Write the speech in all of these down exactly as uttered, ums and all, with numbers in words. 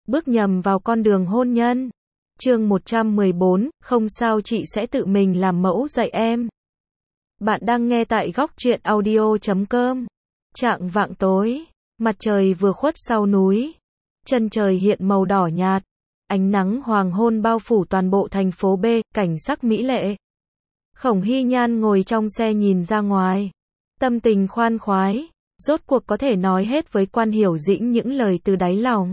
bước nhầm vào con đường hôn nhân. Chương một trăm mười bốn, không sao chị sẽ tự mình làm mẫu dạy em. Bạn đang nghe tại góc truyện audio chấm com. Chạng vạng tối, mặt trời vừa khuất sau núi, chân trời hiện màu đỏ nhạt, ánh nắng hoàng hôn bao phủ toàn bộ thành phố B, cảnh sắc mỹ lệ. Khổng Hy Nhan ngồi trong xe nhìn ra ngoài, tâm tình khoan khoái, rốt cuộc có thể nói hết với Quan Hiểu Dĩnh những lời từ đáy lòng.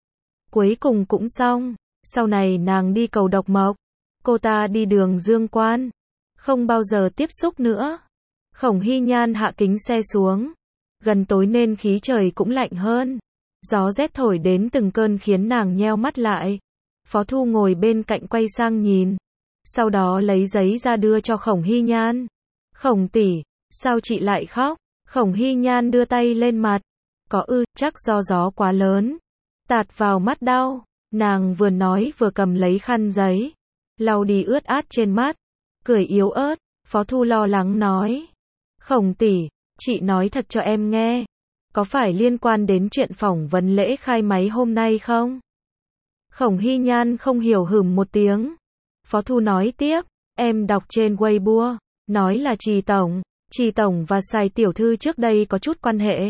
Cuối cùng cũng xong, sau này nàng đi cầu Độc Mộc, cô ta đi đường Dương Quan, không bao giờ tiếp xúc nữa. Khổng Hy Nhan hạ kính xe xuống, gần tối nên khí trời cũng lạnh hơn, gió rét thổi đến từng cơn khiến nàng nheo mắt lại. Phó Thu ngồi bên cạnh quay sang nhìn, sau đó lấy giấy ra đưa cho Khổng Hy Nhan. Khổng tỷ, sao chị lại khóc? Khổng Hy Nhan đưa tay lên mặt, có ư, chắc do gió quá lớn, tạt vào mắt đau. Nàng vừa nói vừa cầm lấy khăn giấy, lau đi ướt át trên mắt, cười yếu ớt. Phó Thu lo lắng nói, Khổng tỷ, chị nói thật cho em nghe, có phải liên quan đến chuyện phỏng vấn lễ khai máy hôm nay không? Khổng Hy Nhan không hiểu hửm một tiếng. Phó Thu nói tiếp, em đọc trên Weibo, nói là Trì Tổng, Trì Tổng và Sài Tiểu Thư trước đây có chút quan hệ.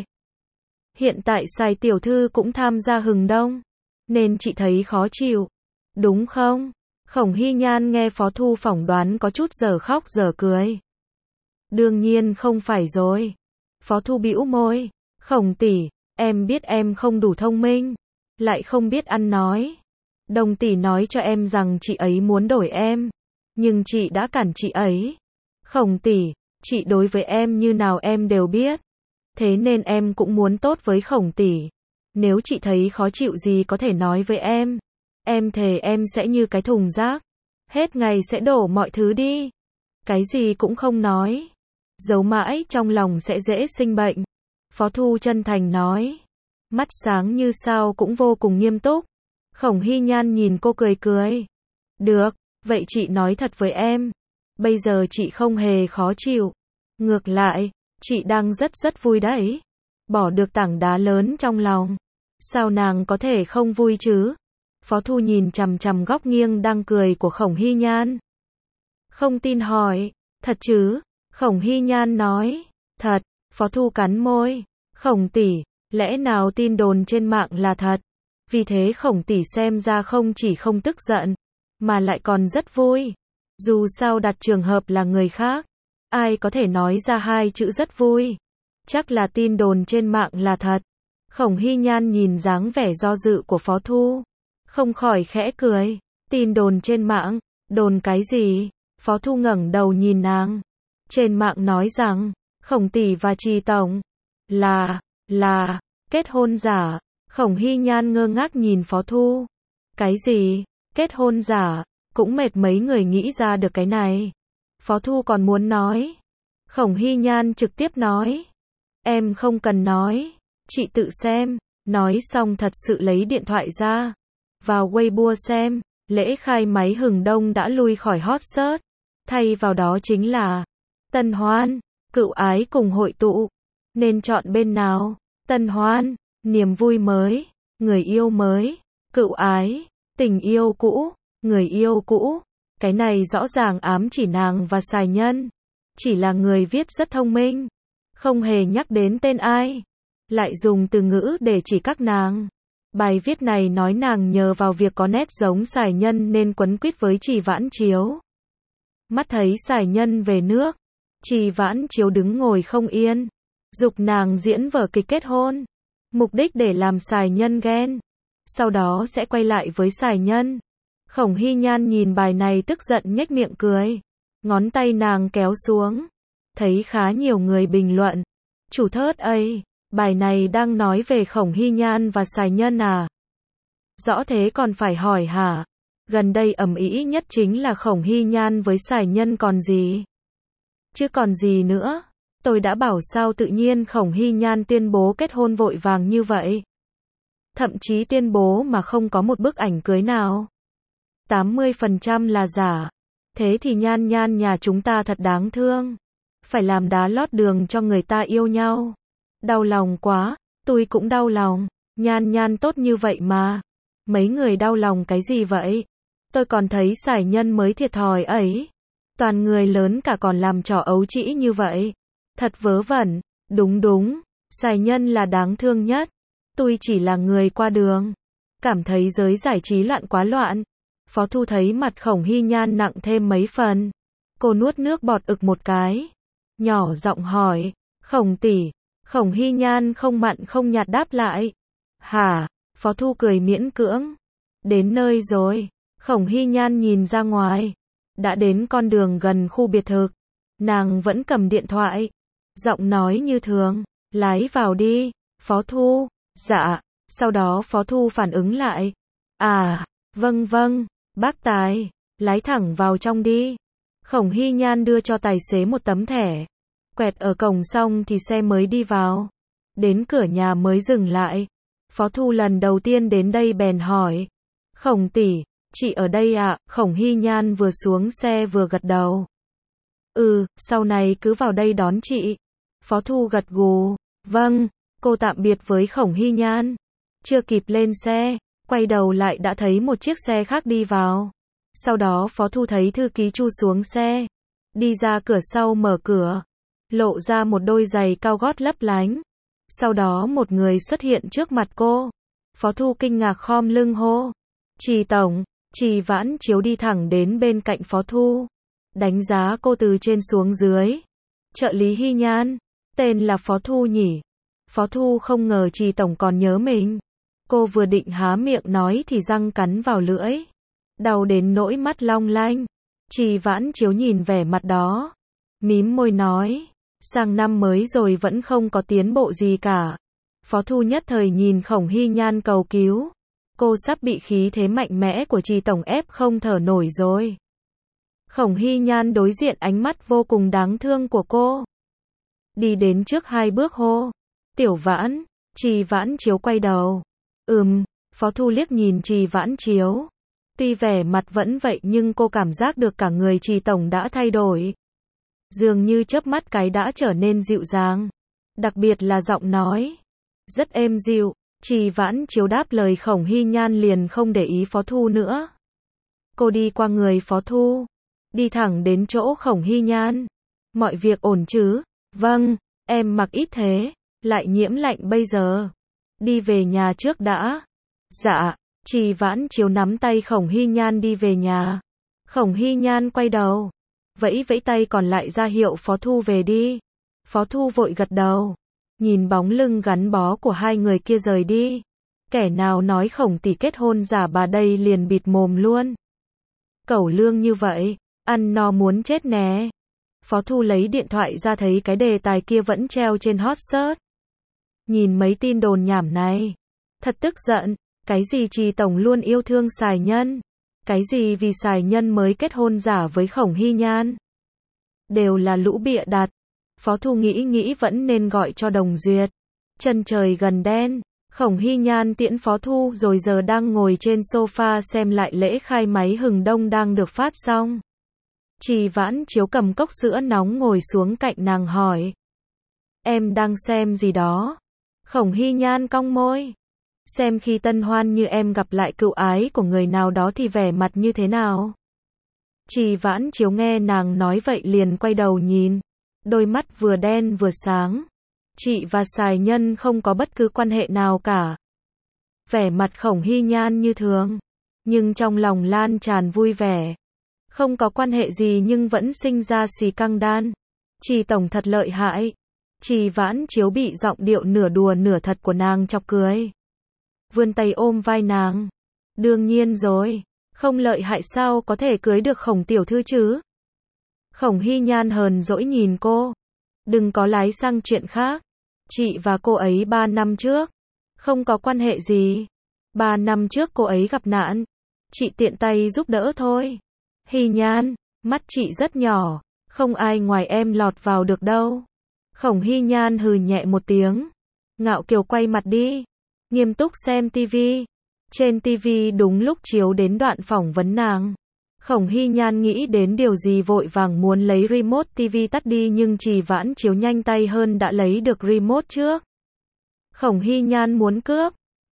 Hiện tại Sài Tiểu Thư cũng tham gia hừng đông, nên chị thấy khó chịu, đúng không? Khổng Hy Nhan nghe Phó Thu phỏng đoán có chút giờ khóc giờ cười. Đương nhiên không phải rồi. Phó Thu bĩu môi, Khổng tỷ, em biết em không đủ thông minh, lại không biết ăn nói. Đồng tỷ nói cho em rằng chị ấy muốn đổi em, nhưng chị đã cản chị ấy. Khổng tỷ, chị đối với em như nào em đều biết, thế nên em cũng muốn tốt với Khổng tỷ. Nếu chị thấy khó chịu gì có thể nói với em, em thề em sẽ như cái thùng rác, hết ngày sẽ đổ mọi thứ đi, cái gì cũng không nói, giấu mãi trong lòng sẽ dễ sinh bệnh. Phó Thu chân thành nói, mắt sáng như sao cũng vô cùng nghiêm túc. Khổng Hy Nhan nhìn cô cười cười, được, vậy chị nói thật với em, bây giờ chị không hề khó chịu, ngược lại, chị đang rất rất vui đấy, bỏ được tảng đá lớn trong lòng. Sao nàng có thể không vui chứ? Phó Thu nhìn chằm chằm góc nghiêng đang cười của Khổng Hy Nhan, không tin hỏi, thật chứ? Khổng Hy Nhan nói, thật. Phó Thu cắn môi, Khổng tỷ, lẽ nào tin đồn trên mạng là thật? Vì thế Khổng tỷ xem ra không chỉ không tức giận, mà lại còn rất vui. Dù sao đặt trường hợp là người khác, ai có thể nói ra hai chữ rất vui. Chắc là tin đồn trên mạng là thật. Khổng Hy Nhan nhìn dáng vẻ do dự của Phó Thu, không khỏi khẽ cười. Tin đồn trên mạng, đồn cái gì? Phó Thu ngẩng đầu nhìn nàng. Trên mạng nói rằng, Khổng tỷ và Trì Tổng là, là, kết hôn giả. Khổng Hy Nhan ngơ ngác nhìn Phó Thu. Cái gì? Kết hôn giả? Cũng mệt mấy người nghĩ ra được cái này. Phó Thu còn muốn nói. Khổng Hy Nhan trực tiếp nói, em không cần nói, chị tự xem. Nói xong thật sự lấy điện thoại ra, vào Weibo xem, lễ khai máy hừng đông đã lui khỏi hot search, thay vào đó chính là tân hoan, cựu ái cùng hội tụ. Nên chọn bên nào? Tân hoan, niềm vui mới, người yêu mới, cựu ái, tình yêu cũ, người yêu cũ. Cái này rõ ràng ám chỉ nàng và Sài Nhân. Chỉ là người viết rất thông minh, không hề nhắc đến tên ai, lại dùng từ ngữ để chỉ các nàng. Bài viết này nói nàng nhờ vào việc có nét giống Sài Nhân nên quấn quýt với Trì Vãn Chiếu. Mắt thấy Sài Nhân về nước, Trì Vãn Chiếu đứng ngồi không yên, giục nàng diễn vở kịch kết hôn, mục đích để làm Sài Nhân ghen, sau đó sẽ quay lại với Sài Nhân. Khổng Hy Nhan nhìn bài này tức giận nhếch miệng cười, ngón tay nàng kéo xuống, thấy khá nhiều người bình luận, chủ thớt ây, bài này đang nói về Khổng Hy Nhan và Sài Nhân à? Rõ thế còn phải hỏi hả? Gần đây ầm ĩ nhất chính là Khổng Hy Nhan với Sài Nhân còn gì? Chứ còn gì nữa? Tôi đã bảo sao tự nhiên Khổng Hy Nhan tuyên bố kết hôn vội vàng như vậy. Thậm chí tuyên bố mà không có một bức ảnh cưới nào. tám mươi phần trăm là giả. Thế thì Nhan Nhan nhà chúng ta thật đáng thương. Phải làm đá lót đường cho người ta yêu nhau. Đau lòng quá, tôi cũng đau lòng. Nhan Nhan tốt như vậy mà. Mấy người đau lòng cái gì vậy? Tôi còn thấy Sài Nhân mới thiệt thòi ấy. Toàn người lớn cả còn làm trò ấu trĩ như vậy. Thật vớ vẩn. Đúng đúng, Sài Nhân là đáng thương nhất. Tôi chỉ là người qua đường. Cảm thấy giới giải trí loạn quá loạn. Phó Thu thấy mặt Khổng Hy Nhan nặng thêm mấy phần. Cô nuốt nước bọt ực một cái. Nhỏ giọng hỏi, Khổng tỷ. Khổng Hy Nhan không mặn không nhạt đáp lại. Hả? Phó Thu cười miễn cưỡng. Đến nơi rồi. Khổng Hy Nhan nhìn ra ngoài. Đã đến con đường gần khu biệt thự. Nàng vẫn cầm điện thoại. Giọng nói như thường. Lái vào đi. Phó Thu. Dạ. Sau đó Phó Thu phản ứng lại. À, vâng vâng. Bác tài. Lái thẳng vào trong đi. Khổng Hy Nhan đưa cho tài xế một tấm thẻ. Quẹt ở cổng xong thì xe mới đi vào. Đến cửa nhà mới dừng lại. Phó Thu lần đầu tiên đến đây bèn hỏi. Khổng tỷ, chị ở đây ạ? À? Khổng Hy Nhan vừa xuống xe vừa gật đầu. Ừ, sau này cứ vào đây đón chị. Phó Thu gật gù. Vâng, cô tạm biệt với Khổng Hy Nhan. Chưa kịp lên xe, quay đầu lại đã thấy một chiếc xe khác đi vào. Sau đó Phó Thu thấy thư ký Chu xuống xe. Đi ra cửa sau mở cửa. Lộ ra một đôi giày cao gót lấp lánh. Sau đó một người xuất hiện trước mặt cô. Phó Thu kinh ngạc khom lưng hô. Trì tổng. Trì Vãn Chiếu đi thẳng đến bên cạnh Phó Thu. Đánh giá cô từ trên xuống dưới. Trợ lý Hy Nhan. Tên là Phó Thu nhỉ? Phó Thu không ngờ Trì tổng còn nhớ mình. Cô vừa định há miệng nói thì răng cắn vào lưỡi. Đau đến nỗi mắt long lanh. Trì Vãn Chiếu nhìn vẻ mặt đó. Mím môi nói. Sang năm mới rồi vẫn không có tiến bộ gì cả. Phó Thu nhất thời nhìn Khổng Hy Nhan cầu cứu. Cô sắp bị khí thế mạnh mẽ của Trì tổng ép không thở nổi rồi. Khổng Hy Nhan đối diện ánh mắt vô cùng đáng thương của cô. Đi đến trước hai bước hô. Tiểu Vãn. Trì Vãn Chiếu quay đầu. Ừm, Phó Thu liếc nhìn Trì Vãn Chiếu. Tuy vẻ mặt vẫn vậy nhưng cô cảm giác được cả người Trì tổng đã thay đổi. Dường như chớp mắt cái đã trở nên dịu dàng. Đặc biệt là giọng nói. Rất êm dịu. Trì Vãn Chiếu đáp lời Khổng Hy Nhan liền không để ý Phó Thu nữa. Cô đi qua người Phó Thu. Đi thẳng đến chỗ Khổng Hy Nhan. Mọi việc ổn chứ? Vâng, em mặc ít thế. Lại nhiễm lạnh bây giờ. Đi về nhà trước đã. Dạ. Trì Vãn Chiếu nắm tay Khổng Hy Nhan đi về nhà. Khổng Hy Nhan quay đầu. Vẫy vẫy tay còn lại ra hiệu Phó Thu về đi. Phó Thu vội gật đầu. Nhìn bóng lưng gắn bó của hai người kia rời đi. Kẻ nào nói Khổng tỷ kết hôn giả bà đây liền bịt mồm luôn. Cẩu lương như vậy, ăn no muốn chết nè. Phó Thu lấy điện thoại ra thấy cái đề tài kia vẫn treo trên hot search. Nhìn mấy tin đồn nhảm này. Thật tức giận. Cái gì Trì tổng luôn yêu thương Sài Nhân. Cái gì vì Sài Nhân mới kết hôn giả với Khổng Hy Nhan. Đều là lũ bịa đặt. Phó Thu nghĩ nghĩ vẫn nên gọi cho Đồng Duyệt. Chân trời gần đen. Khổng Hy Nhan tiễn Phó Thu rồi giờ đang ngồi trên sofa xem lại lễ khai máy Hừng Đông đang được phát xong. Trì Vãn Chiếu cầm cốc sữa nóng ngồi xuống cạnh nàng hỏi. Em đang xem gì đó? Khổng Hy Nhan cong môi. Xem khi tân hoan như em gặp lại cựu ái của người nào đó thì vẻ mặt như thế nào? Trì Vãn Chiếu nghe nàng nói vậy liền quay đầu nhìn. Đôi mắt vừa đen vừa sáng. Chị và Sài Nhân không có bất cứ quan hệ nào cả. Vẻ mặt Khổng Hy Nhan như thường. Nhưng trong lòng lan tràn vui vẻ. Không có quan hệ gì nhưng vẫn sinh ra xì căng đan. Trì tổng thật lợi hại. Trì Vãn Chiếu bị giọng điệu nửa đùa nửa thật của nàng chọc cười. Vươn tay ôm vai nàng. Đương nhiên rồi. Không lợi hại sao có thể cưới được Khổng tiểu thư chứ? Khổng Hy Nhan hờn dỗi nhìn cô. Đừng có lái sang chuyện khác. Chị và cô ấy ba năm trước. Không có quan hệ gì. Ba năm trước cô ấy gặp nạn. Chị tiện tay giúp đỡ thôi. Hy Nhan, mắt chị rất nhỏ. Không ai ngoài em lọt vào được đâu. Khổng Hy Nhan hừ nhẹ một tiếng. Ngạo kiều quay mặt đi. Nghiêm túc xem tivi. Trên tivi đúng lúc chiếu đến đoạn phỏng vấn nàng. Khổng Hy Nhan nghĩ đến điều gì vội vàng muốn lấy remote tivi tắt đi nhưng Trì Vãn Chiếu nhanh tay hơn đã lấy được remote trước. Khổng Hy Nhan muốn cướp.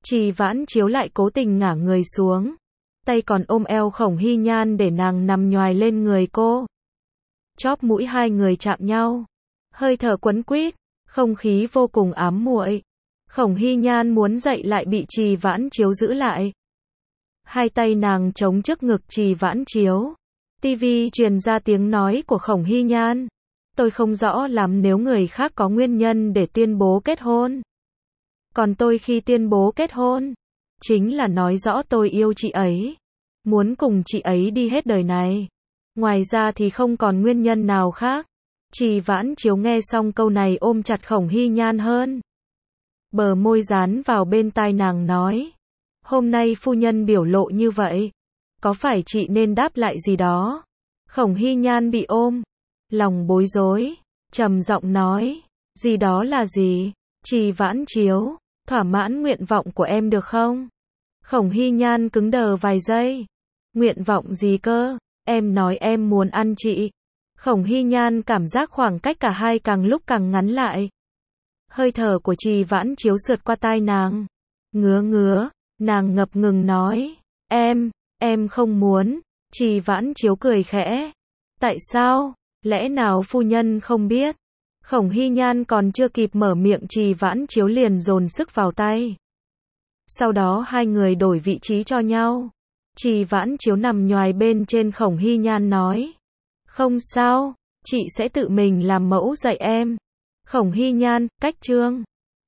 Trì Vãn Chiếu lại cố tình ngả người xuống, tay còn ôm eo Khổng Hy Nhan để nàng nằm nhoài lên người cô. Chóp mũi hai người chạm nhau, hơi thở quấn quýt, không khí vô cùng ám muội. Khổng Hy Nhan muốn dậy lại bị Trì Vãn Chiếu giữ lại. Hai tay nàng chống trước ngực Trì Vãn Chiếu. Tivi truyền ra tiếng nói của Khổng Hy Nhan. Tôi không rõ lắm nếu người khác có nguyên nhân để tuyên bố kết hôn. Còn tôi khi tuyên bố kết hôn, chính là nói rõ tôi yêu chị ấy. Muốn cùng chị ấy đi hết đời này. Ngoài ra thì không còn nguyên nhân nào khác. Trì Vãn Chiếu nghe xong câu này ôm chặt Khổng Hy Nhan hơn. Bờ môi dán vào bên tai nàng nói. Hôm nay phu nhân biểu lộ như vậy. Có phải chị nên đáp lại gì đó? Khổng Hy Nhan bị ôm. Lòng bối rối. Trầm giọng nói. Gì đó là gì? Trì Vãn Chiếu. Thỏa mãn nguyện vọng của em được không? Khổng Hy Nhan cứng đờ vài giây. Nguyện vọng gì cơ? Em nói em muốn ăn chị. Khổng Hy Nhan cảm giác khoảng cách cả hai càng lúc càng ngắn lại. Hơi thở của Trì Vãn Chiếu sượt qua tai nàng. Ngứa ngứa, nàng ngập ngừng nói. Em, em không muốn. Trì Vãn Chiếu cười khẽ. Tại sao? Lẽ nào phu nhân không biết? Khổng Hy Nhan còn chưa kịp mở miệng Trì Vãn Chiếu liền dồn sức vào tay. Sau đó hai người đổi vị trí cho nhau. Trì Vãn Chiếu nằm nhoài bên trên Khổng Hy Nhan nói. Không sao, chị sẽ tự mình làm mẫu dạy em. Khổng Hy Nhan, cách chương